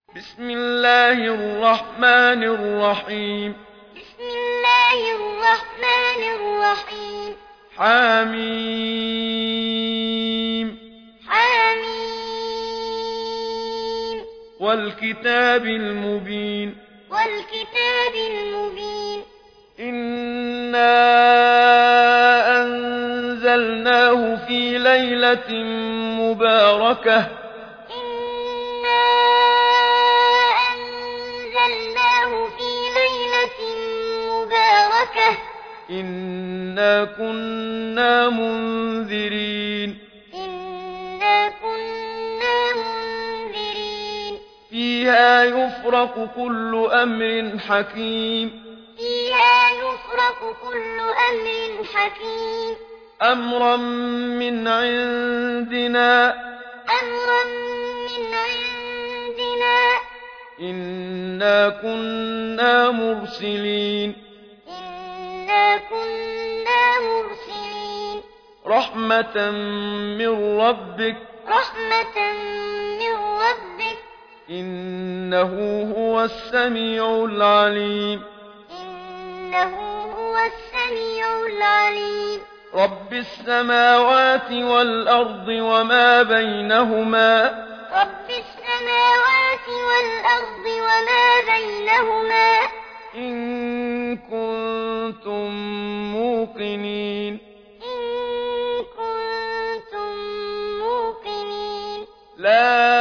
بسم الله الرحمن الرحيم. بسم الله الرحمن الرحيم. حميم. حميم. والكتاب المبين. والكتاب المبين. إنا أنزلناه في ليلة مباركة. إنا أنزلناه في ليلة مباركة. إنا كنا منذرين. إنا كنا منذرين. فيها يفرق كل أمر حكيم. فيها يفرق كل أمر حكيم. أمرا من عندنا. أمرا من عندنا. إنا كنا مرسلين. إنا كنا مرسلين. رحمة من ربك. رحمة من ربك. إنه هو السميع العليم. إنه هو السميع العليم. رب السماوات والأرض وما بينهما. رب السماوات والأرض وما بينهما. إن كنتم موقنين. إن كنتم موقنين. لا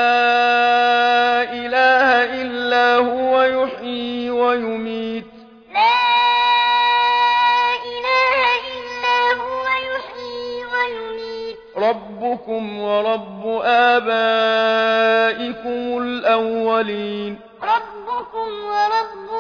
إله إلا هو يحيي ويميت. لا إله إلا هو يحيي ويميت. ربكم ورب آبائكم الأولين. ربكم ورب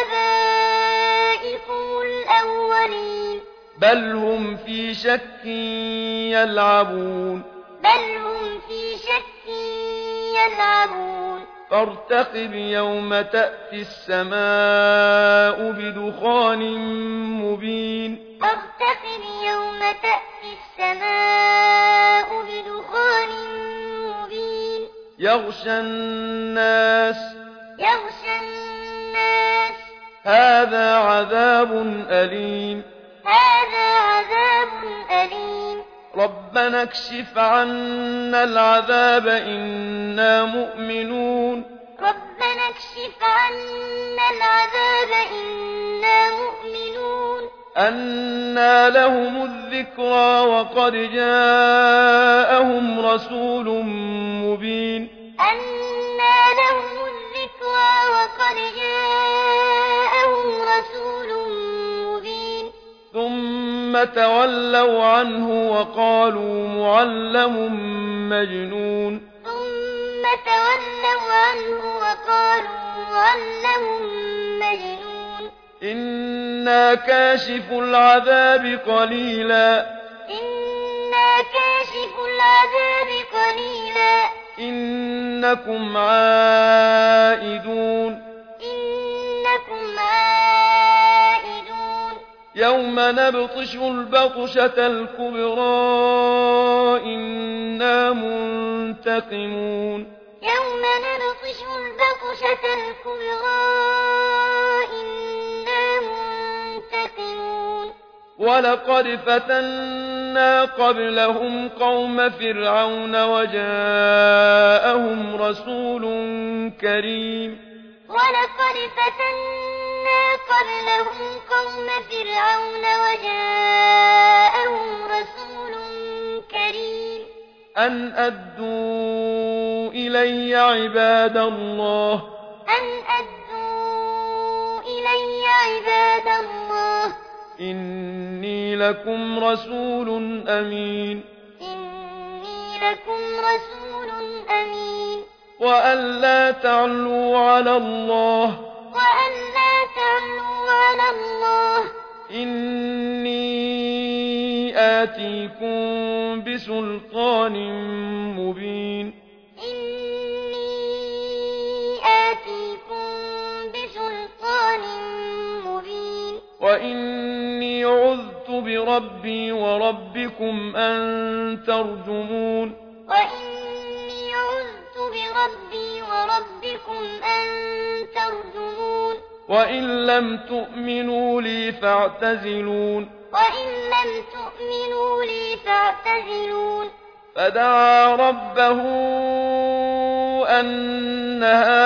آبائكم الأولين. بل هم في شك يلعبون. بل هم في شك يلعبون. فارتقب يوم تأتي السماء بدخان مبين. فارتقب يوم تأتي السماء بدخان مبين. يغشى الناس. يغشى الناس. هذا عذاب أليم. هذا عذاب أليم. ربنا اكشف عنا العذاب إنا مؤمنون. ربنا اكشف عنا العذاب إنا مؤمنون. أنى لهم الذكرى وقد جاءهم رسول مبين. أنى لهم الذكرى وقد جاءهم رسول مبين. ثم تولوا عنه وقالوا معلم مجنون. ثم تولوا عنه وقالوا معلم مجنون. إنا كاشف العذاب قليلا. إنا كاشف العذاب قليلا. إنكم عائدون. إنكم عائدون. يوم نبطش البطشة الكبرى إنا منتقمون. يوم نبطش البطشة الكبرى إنا منتقمون. ولقد فتنا قبلهم قوم فرعون وجاءهم رسول كريم. ولقد فتنا قبلهم قوم فرعون وجاءهم رسول كريم. أن أدوا إلي عباد الله. أن أدوا إلي عباد الله. إني لكم رسول أمين. إني لكم رسول أمين. وأن لا تعلوا على الله. وأن لا تعلوا على الله. إني آتيكم بسلطان مبين. إني آتيكم بسلطان مبين. وإني عذت بربي وربكم أن ترجمون. وإني عذت بربي وربكم زعمتم أن ترجمون وإن لم تؤمنوا لي فاعتزلون وإن لم تؤمنوا لي فاعتزلون فدعا ربه أن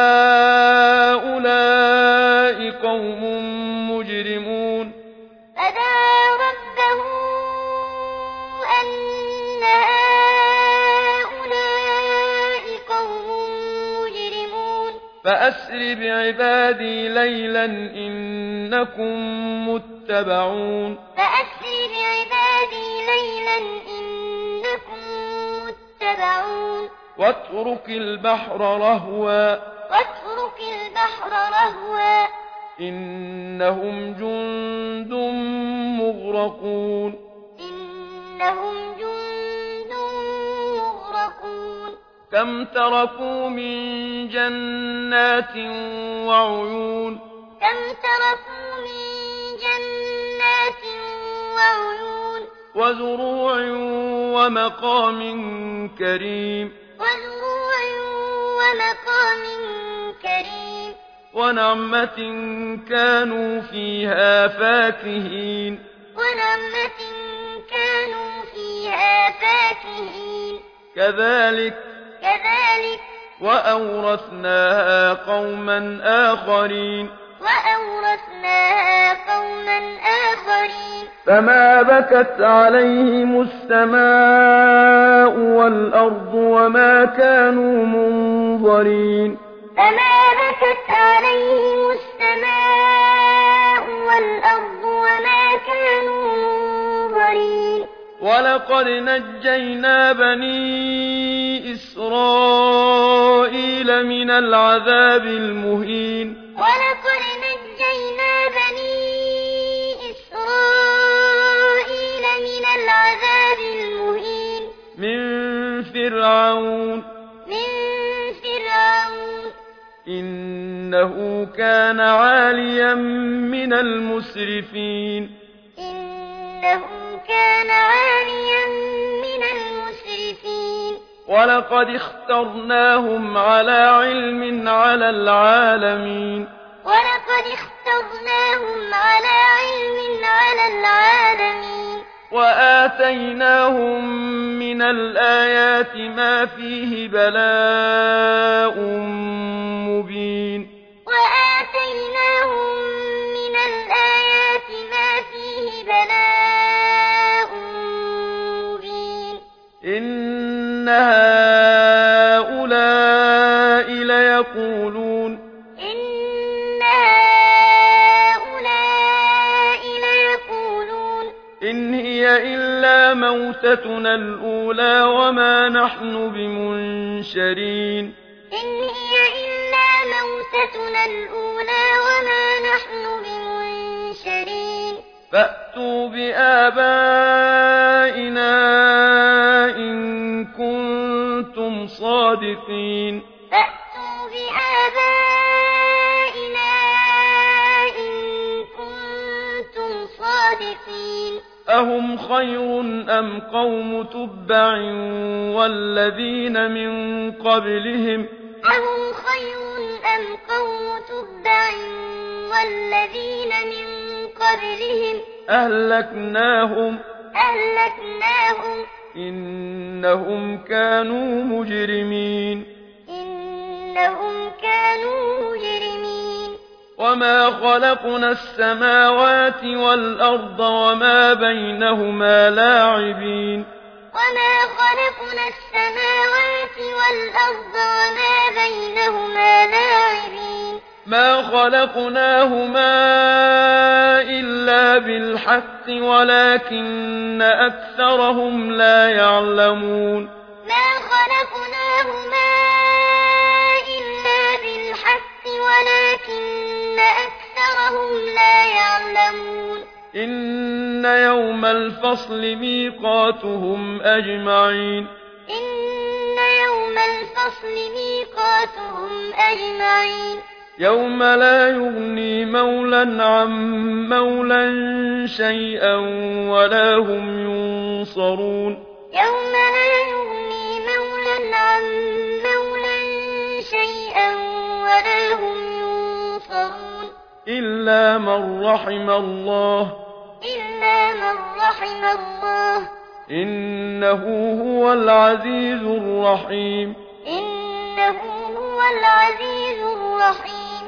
هؤلاء قوم مجرمون فدعا ربه أن هؤلاء قوم مجرمون فأسر بعبادي ليلا إنكم متبعون فأسر بعبادي ليلا إنكم متبعون واترك البحر رهوا واترك البحر رهوا إنهم جند مغرقون إنهم جند مغرقون كم تركوا من جنات وعيون كم تركوا من جنات وعيون وزروع ومقام كريم وزروع ومقام كريم ونعمة كانوا فيها فاكهين ونعمة كانوا فيها فاكهين كذلك وأورثناها قوما آخرين وأورثناها قوما آخرين فما بكت عليهم السماء والأرض وما كانوا منظرين فما بكت عليهم السماء والأرض وما كانوا منظرين ولقد نجينا بني إسرائيل من العذاب المهين ولقد نجينا بني إسرائيل من العذاب المهين من فرعون إنه كان عاليا من المسرفين إنه كان عاليا من المسرفين ولقد اخترناهم على علم على العالمين ولقد اخترناهم على علم على العالمين وآتيناهم من الآيات ما فيه بلاء مبين وآتيناهم من الآيات ما فيه بلاء مبين إن هؤلاء ليقولون إن هي إلا موتتنا الأولى وما نحن بمنشرين إن هي إلا موتتنا الأولى وما نحن بمنشرين فأتوا بآبائنا إن كنتم صادقين فأتوا بآبائنا إن كنتم صادقين أهم خير أم قوم تبع والذين من قبلهم أهم خير أم قوم تبع والذين من قبلهم أهلكناهم إنهم كانوا مجرمين وما خلقنا السماوات والأرض وما بينهما لاعبين وما خلقنا السماوات والأرض وما بينهما لاعبين ما خلقناهما إلا بالحق ولكن أكثرهم لا يعلمون ما خلقناهما إلا بالحق ولكن أكثرهم لا يعلمون إن يوم الفصل ميقاتهم أجمعين إن يوم الفصل ميقاتهم أجمعين يوم لا يغني مولى عن مولى شيئا ولا هم ينصرون يوم لا يغني مولى عن مولى شيئا ولا هم ينصرون إلا من رحم الله إلا من رحم الله إنه هو العزيز الرحيم إنه هو العزيز الرحيم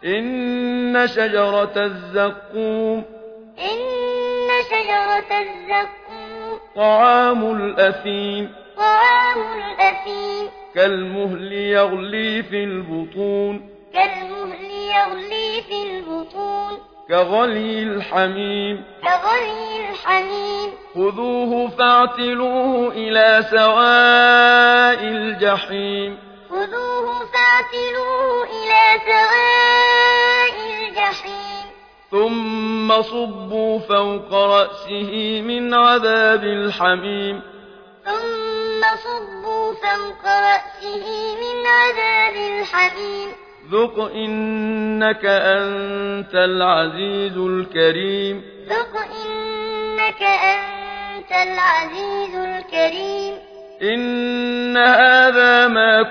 إن شجرة الزقوم إن شجرة الزقوم طعام الأثيم طعام الأثيم كالمهل يغلي في البطون كالمهل يغلي في البطون كغلي الحميم كغلي الحميم خذوه فاعتلوه إلى سواء الجحيم خذوه فاعتلوه إلى سواء الجحيم ثم صبوا فوق رأسه من عذاب الحميم ثم صبوا فوق رأسه من عذاب الحميم ذق إنك أنت العزيز الكريم ذق إنك أنت العزيز الكريم إن هذا ما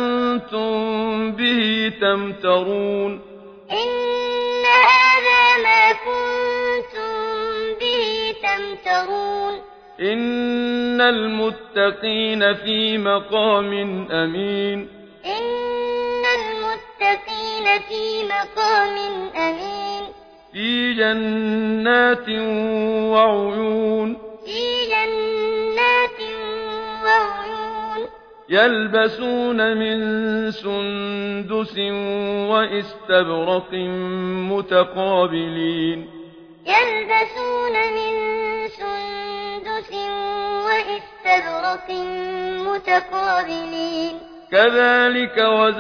كنتم به تمترون إن هذا ما كنتم به تمترون إن المتقين في مقام أمين إن المتقين في مقام أمين في جنات وعيون في جنات وعيون يلبسون من سندس وإستبرق متقابلين يلبسون من سندس وإستبرق متقابلين كذلك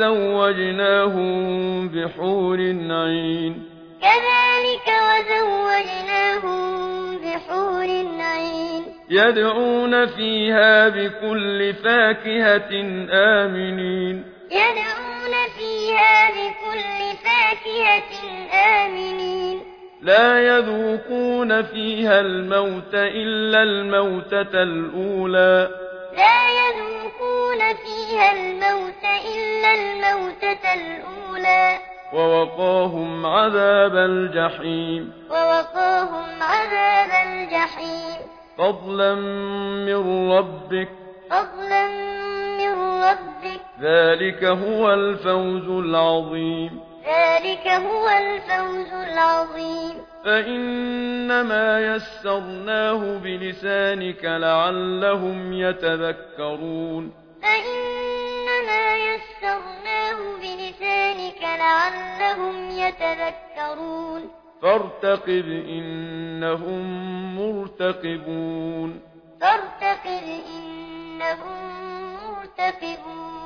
وزوجناهم بحور عين كذلك وزوجناهم بحور عين يدعون فيها بكل فاكهة آمنين يدعون فيها بكل فاكهة آمنين لا يذوقون فيها الموت إلا الموتة الأولى لا يذوقون فيها الموت إلا الموتة الأولى ووقاهم عذاب الجحيم ووقاهم عذاب الجحيم فضلا من ربك فضلا من ربك ذلك هو الفوز العظيم ذلك هو الفوز العظيم فإنما يسرناه بلسانك لعلهم يتذكرون فإنما يسرناه بلسانك لعلهم يتذكرون فارتقب إنهم مرتقبون فارتقب إنهم مرتقبون